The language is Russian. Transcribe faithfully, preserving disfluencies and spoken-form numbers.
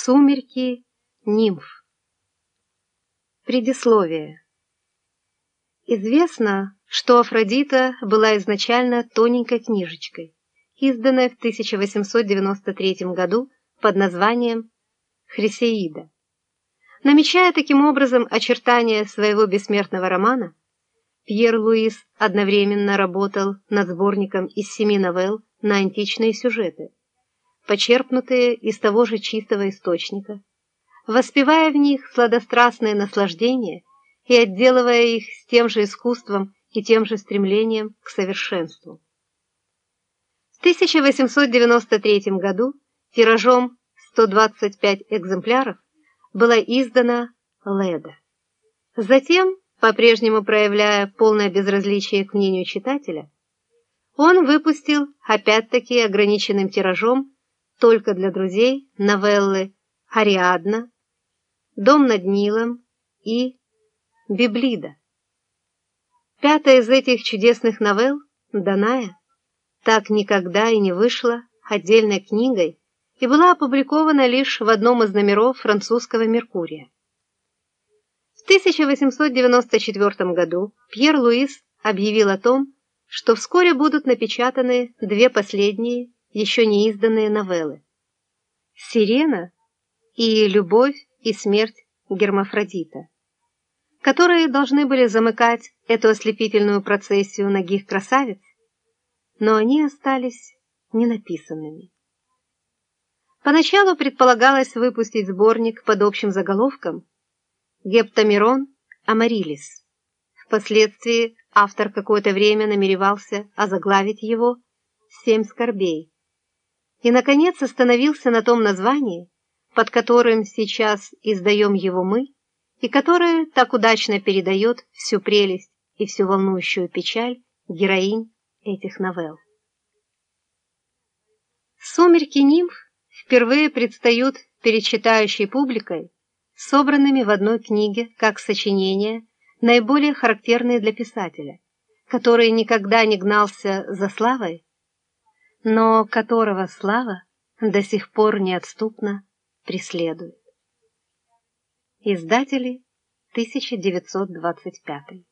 Сумерки нимф. Предисловие. Известно, что Афродита была изначально тоненькой книжечкой, изданной в тысяча восемьсот девяносто третьем году под названием «Хрисеида». Намечая таким образом очертания своего бессмертного романа, Пьер Луис одновременно работал над сборником из семи новелл на античные сюжеты, почерпнутые из того же чистого источника, воспевая в них сладострастное наслаждение и отделывая их с тем же искусством и тем же стремлением к совершенству. В тысяча восемьсот девяносто третьем году тиражом сто двадцать пять экземпляров была издана «Леда». Затем, по-прежнему проявляя полное безразличие к мнению читателя, он выпустил опять-таки ограниченным тиражом только для друзей новеллы «Ариадна», «Дом над Нилом» и «Библида». Пятая из этих чудесных новелл, «Даная», так никогда и не вышла отдельной книгой и была опубликована лишь в одном из номеров французского «Меркурия». В тысяча восемьсот девяносто четвёртом году Пьер Луис объявил о том, что вскоре будут напечатаны две последние, еще не изданные новеллы «Сирена» и «Любовь и смерть Гермафродита», которые должны были замыкать эту ослепительную процессию нагих красавиц, но они остались ненаписанными. Поначалу предполагалось выпустить сборник под общим заголовком «Гептамирон Амарилис». Впоследствии автор какое-то время намеревался озаглавить его «Семь скорбей» и, наконец, остановился на том названии, под которым сейчас издаем его мы, и которое так удачно передает всю прелесть и всю волнующую печаль героинь этих новелл. «Сумерки нимф» впервые предстают перед читающей публикой собранными в одной книге как сочинения, наиболее характерные для писателя, который никогда не гнался за славой, но которого слава до сих пор неотступно преследует. Издатели, тысяча девятьсот двадцать пятый.